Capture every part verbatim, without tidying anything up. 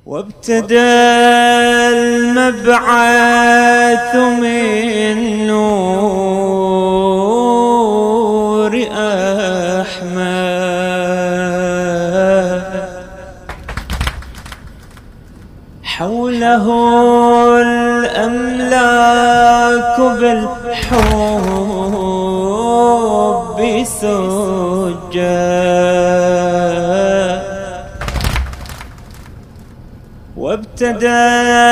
وابتدى المبعث من نور أحمد، حوله الأملاك بالحب سجد، وابتدى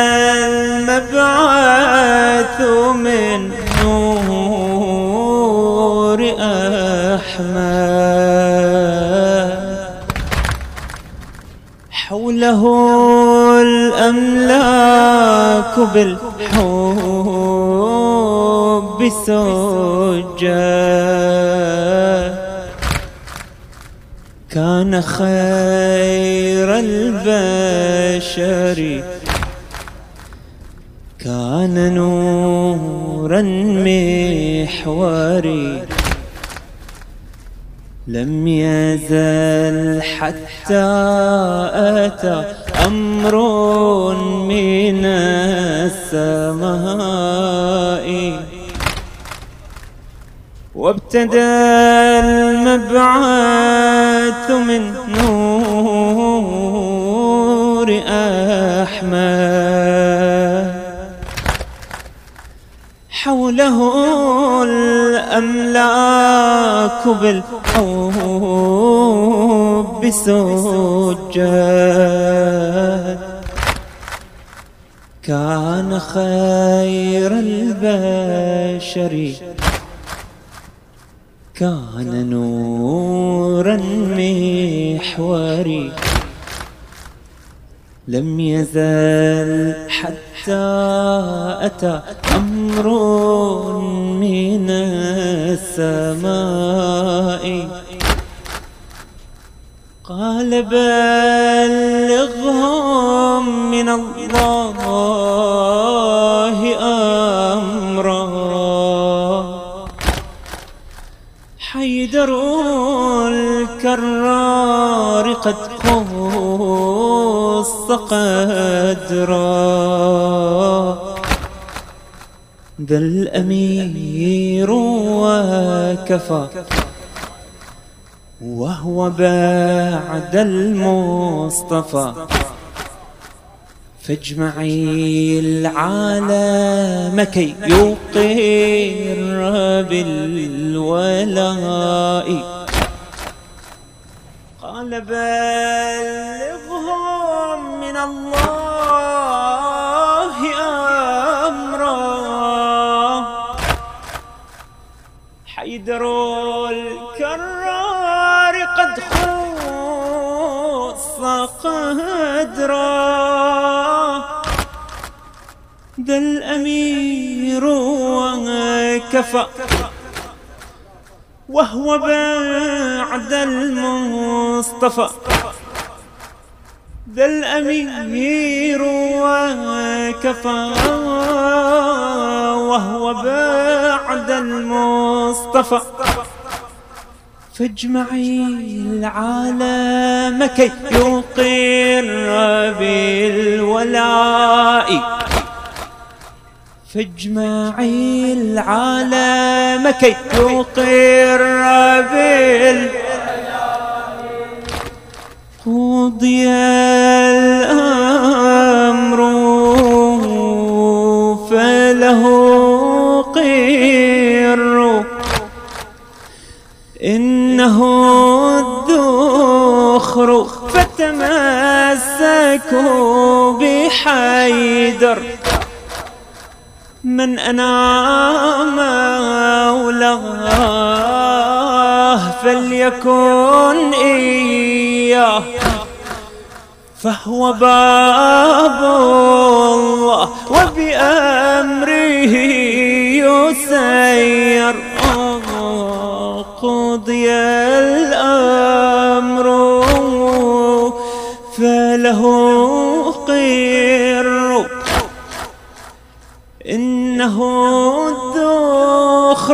المبعث من نور أحمد، حوله الأملاك بالحب سجد، كان خير البشر، كان نورا محوري، لم يزل حتى أتى أمر من السماء، وابتدى المبعث من نور أحمد، حوله الأملاك بالحب سجد، كان خير البشر، كان نورا محوري، لم يزل حتى أتى أمر من السماء، قال بلغهم من الله أمرا، حيدر الكرار قد خص قدرا، ذا الأمير وكفى، وهو بعد المصطفى، فاجمعي العالم كي يقر بالولاء، قال بلغهم من الله أمرا، حيدر الكرار قد خص قدرا، ذا الأمير وكفى، وهو بعد المصطفى، ذا الأمير وكفى، وهو بعد المصطفى، فاجمعي العالم كي يقر بالولاء، فاجمعي العالم كي يقر بالولاء، قضي الأمر فله قر، إنه الذخر فتمسكوا بحيدر، من أنا مولاه فليكن إياه، فهو باب الله وبأمره يسير، قضي الأمر فله قر، إنه الذخر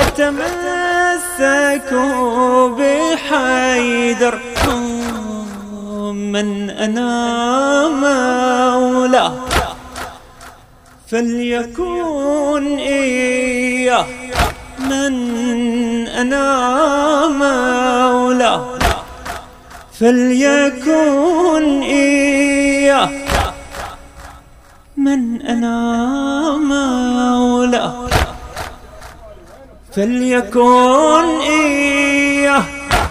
فتمسكوا بحيدر، من أنام فليكن إياه من أنا مولاه، فليكن إياه من أنا مولاه، فليكن إياه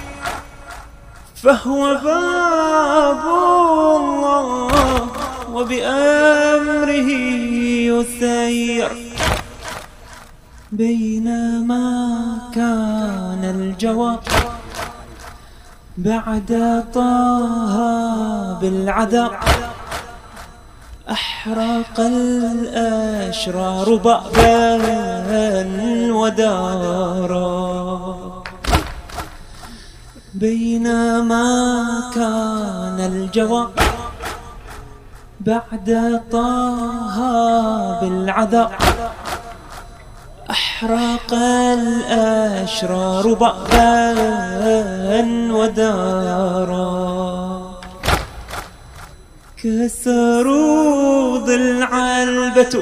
فهو باب الله وبأمره يسير. بينما كان الجواب بعد طه بالعذاب، أحرق الأشرار بابا ودارا. بينما كان الجواب بعد طه بالعذاب، أحرق الأشرار بابا ودارا. كسروا ضلع البتول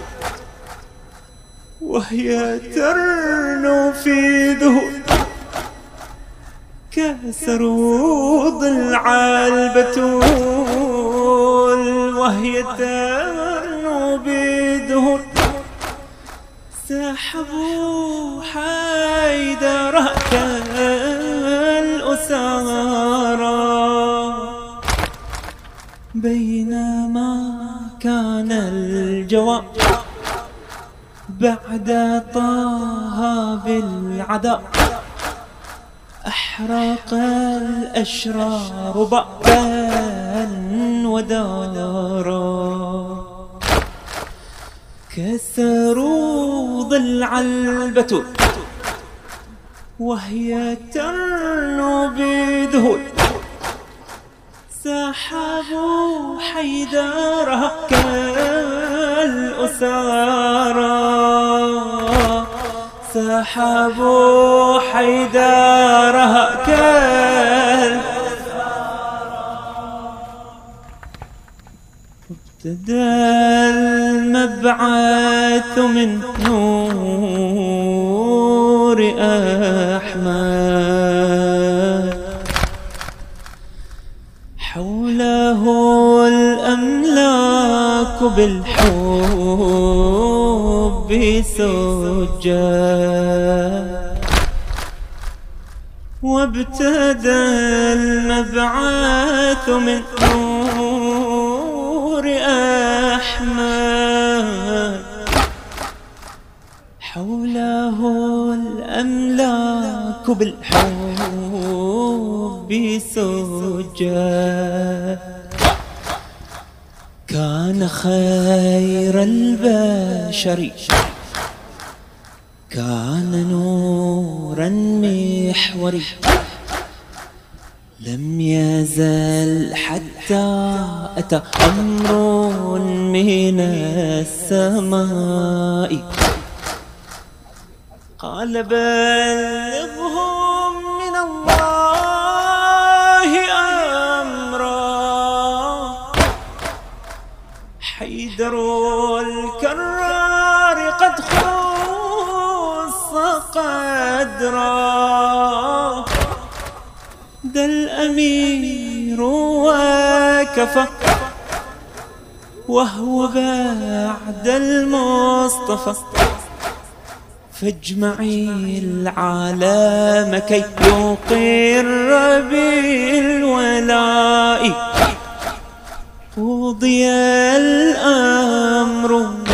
وهي ترنو في ذهول، كسروا ضلع البتول وهي ترنو بذهول. سحبوا حيدرها كالأسارى. بينما كان الجواب بعد طه بالعذاب، أحرق الأشرار بابا ودارا. كسروا ضلع البتول وهي ترنو بذهول، سحبوا حيدرها كالأسارى. سحبوا حيدرها كالأسارى. ابتدى المبعث من نور أحمد، حوله الأملاك بالحب سجاد. وابتدى المبعث من نور أحمد، حوله الأملاك بالحب سجاد. كان خير البشر، كان نورا محوري، لم يزل حتى أتى أمر من السماء. قال بلغهم من الله أمرا، حيدر الكرار قد خص قدرا. ذا الأمير وكفى وهو بعد المصطفى، فاجمعي العالم كي يقر بالولاء. قضي الأمر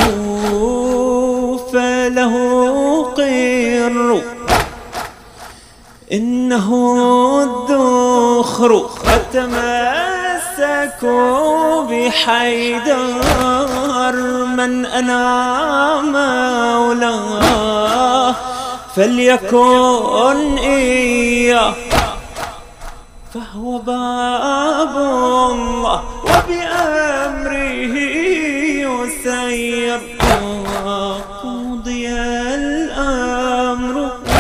فله قر، إنه الذخر فتمسكوا بحيدر. من أنا مولاه فليكن إياه، فهو باب الله وبأمره يسير. قضي الأمر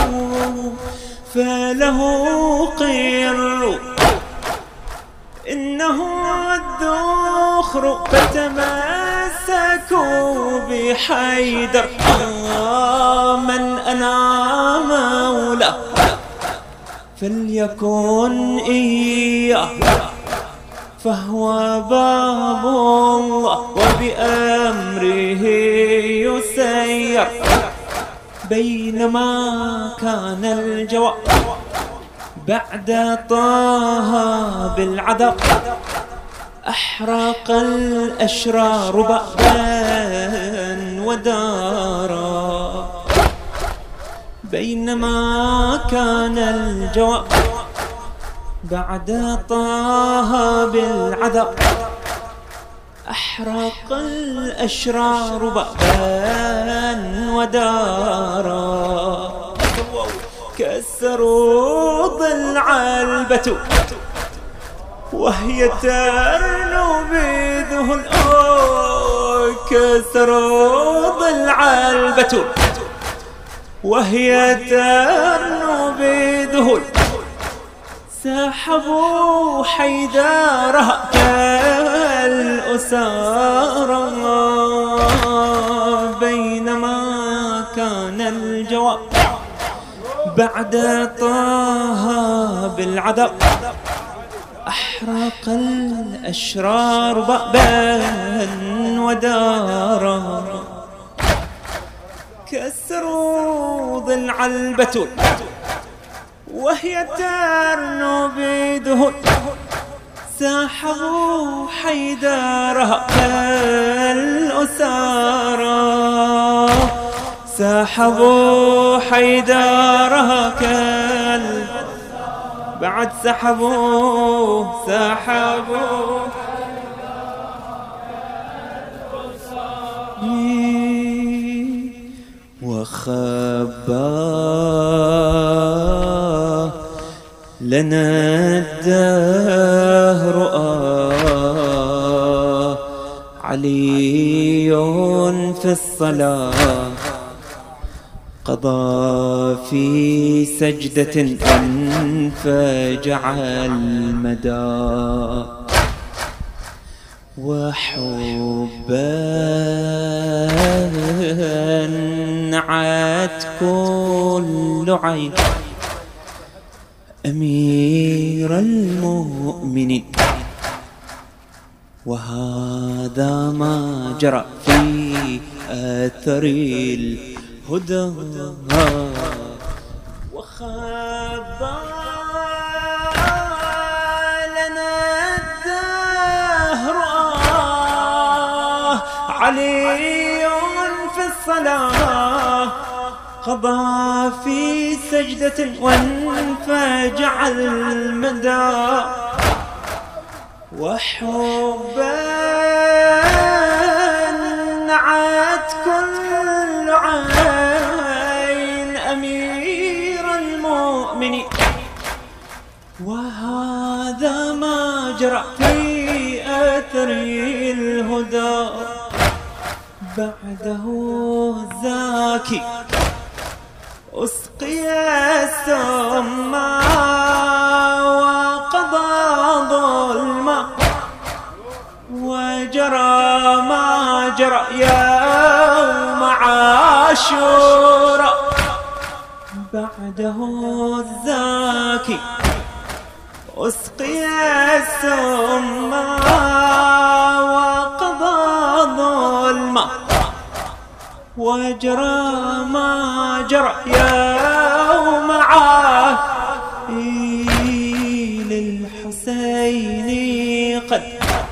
فله قر، إنه الذخر فتمسكوا تمسكوا بحيدر من أنا مولاه فليكن إياه فهو باب الله وبأمره يسير. بينما كان الجواب بعد طه بالعذاب أحرق الأشرار بابا ودارا. بينما كان الجواب بعد طه بالعذاب أحرق الأشرار بابا ودارا. كسروا ضلع البتول وهي ترنو بذهل. كسروا ضلع البتول وهي ترنو بذهل. سحبوا حيدارها كالأسارى. بينما كان الجواب بعد طه بالعذاب أحرق الأشرار بابا ودارا. كسروا ضلع البتول وهي ترنو بذهول. سحبوا حيدارها كالأسارى. سحبوا حيدارها كال بعد سحبوا سحبوا وخبى لنا الدهر آه علي في الصلاة قضى في سجدة فجع المدى. وحبا نعت كل عين أمير المؤمنين. وهذا ما جرى في أثر الهدى. وخبى لنا الدهر علي في الصلاة قضى في سجدة وانفجع المدى. وحبا نعت كل عين أمير المؤمنين. وهذا ما جرى في أثر الهدى. بعده زاكي أسقي السما وقضى ظلما وجرى ما جرى يوم عاشوراء. بعده الزاكي أسقي السما وقضى ظلما وجرى ما جرى يوم عائل الحسين قد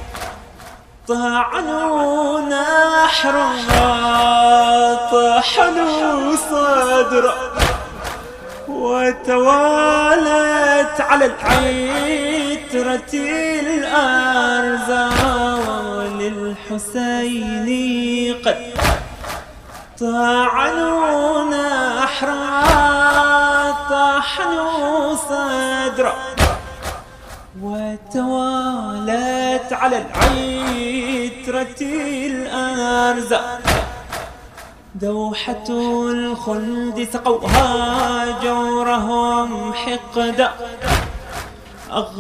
طعنوا نحرا طحنوا صدرا. وتوالت على العترة الأرزال الحسين قد طعنوا نحرا طحنوا صدرا. وتوالت على العترة الأرزال دوحة الخلد سقوها جورهم حقدا.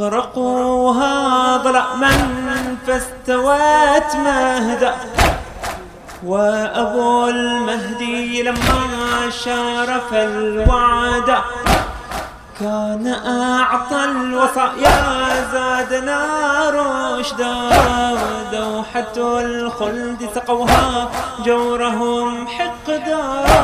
أغرقوها ظلما فاستوت مهدا. وأبو المهدي لما شارف الوعد كان أعطى الوصايا زادنا رشدا. دوحة الخلد سقوها جورهم حقدا،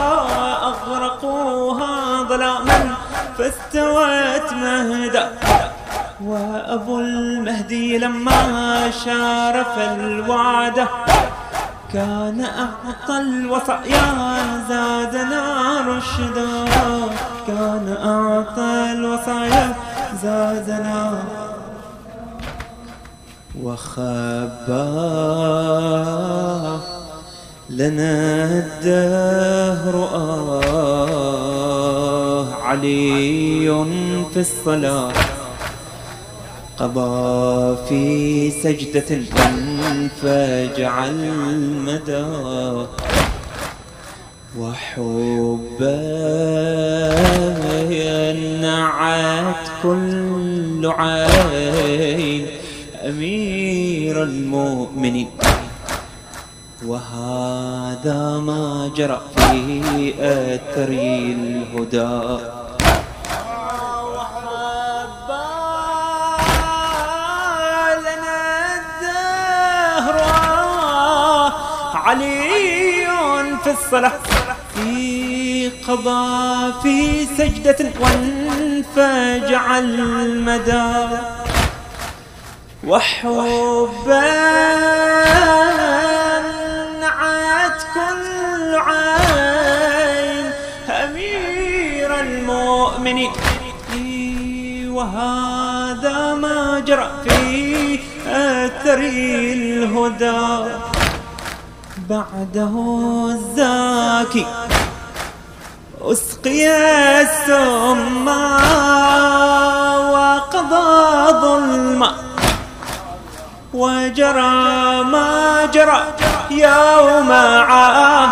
أغرقوها ظلاما فاستوت مهدا. وأبو المهدي لما شارف الوعد كان أعطى الوصايا زادنا رشدا، كان أعطى الوصايا زادنا. وخبى لنا الدهر آه علي في الصلاة، قضى في سجدة فجعل المدى. وحبا نعت كل عين أمير المؤمنين، وهذا ما جرى في أثر الهدى. علي في الصلاة في قضى في سجدة وانفجع المدى. وحبا نعت كل عين أمير المؤمنين، وهذا ما جرى في أثر الهدى. بعده الزاكي أسقي السم وقضى ظلما، وجرى ما جرى يوم عاه.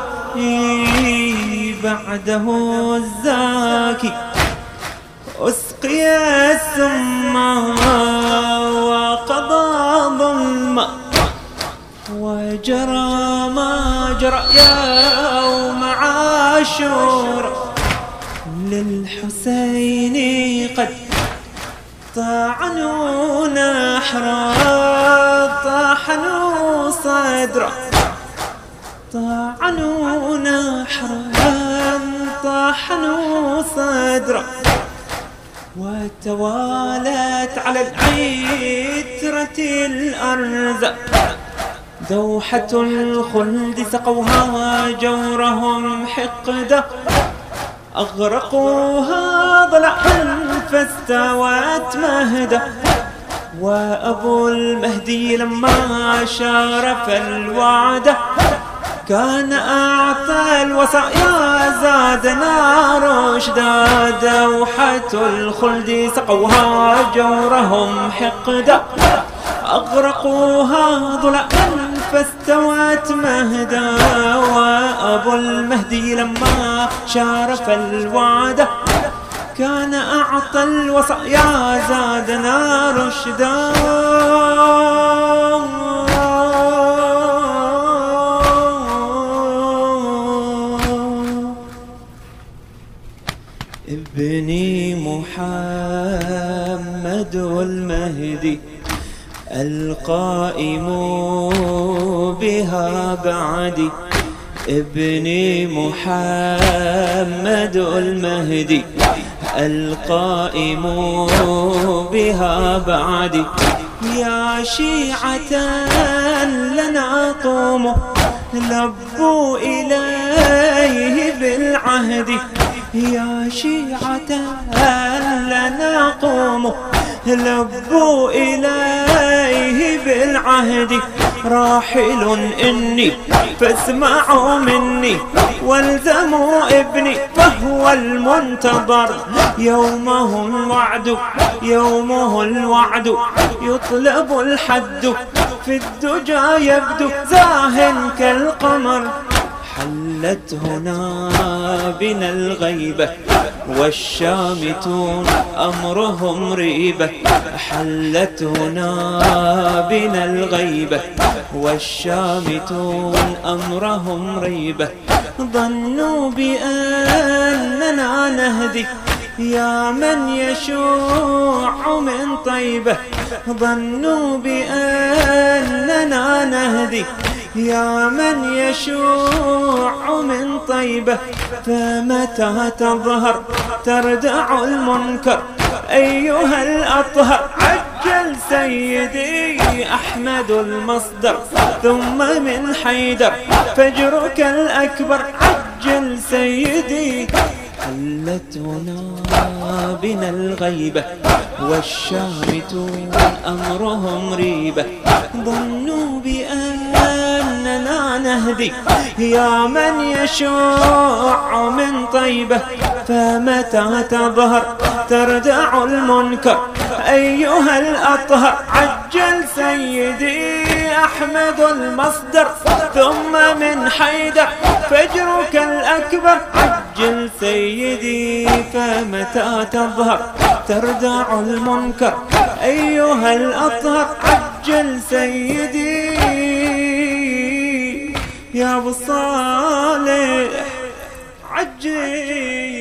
بعده الزاكي أسقي السم وقضى ظلما، وجرى ما جرى يوم عاشور. للحسين قد طعنوا نحرا، طحنوا صدره، طعنوا نحرا، طحنوا صدره. وتوالت على العترة الأرزاق، دوحة الخلد سقوها جورهم حقدا، أغرقوها ضلعا فاستوت مهدا. وأبو المهدي لما شارف الوعد كان أعطى الوصايا زادنا رشدا. دوحة الخلد سقوها جورهم حقدا، أغرقوها ضلعا فاستوت مهدا. وأبو المهدي لما شارف الوعد كان أعطى الوصايا زادنا رشدا. ابني محمد المهدي القائم بها بعدي، ابني محمد المهدي القائم بها بعدي. يا شيعة لنا قوموا لبوا إليه بالعهد، يا شيعة لنا قوموا لبوا إليه بالعهد. راحل إني فاسمعوا مني والزموا ابني فهو المنتظر. يومه الوعد يومه الوعد يطلب الحد، في الدجى يبدو زاه كالقمر. حلت هنا بنا الغيبة والشامتون أمرهم ريبة. حلت هنا بنا الغيبة والشامتون أمرهم ريبة. ظنوا بأننا نهدي يا من يشوع من طيبة. ظنوا بأننا نهدي يا من يشوع من طيبة. فمتى تظهر تردع المنكر أيها الأطهر. عجل سيدي أحمد المصدر ثم من حيدر فجرك الأكبر. عجل سيدي. حلت هنا بنا الغيبة والشامتون أمرهم ريبة. ظنوا بأننا نهدي يا من يشوع من طيبة. فمتى تظهر تردع المنكر أيها الأطهر. عجل سيدي أحمد المصدر ثم من حيدر فجرك الأكبر. عجل سيدي. فمتى تظهر تردع المنكر أيها الأطهر. عجل سيدي يا أبو صالح عجل.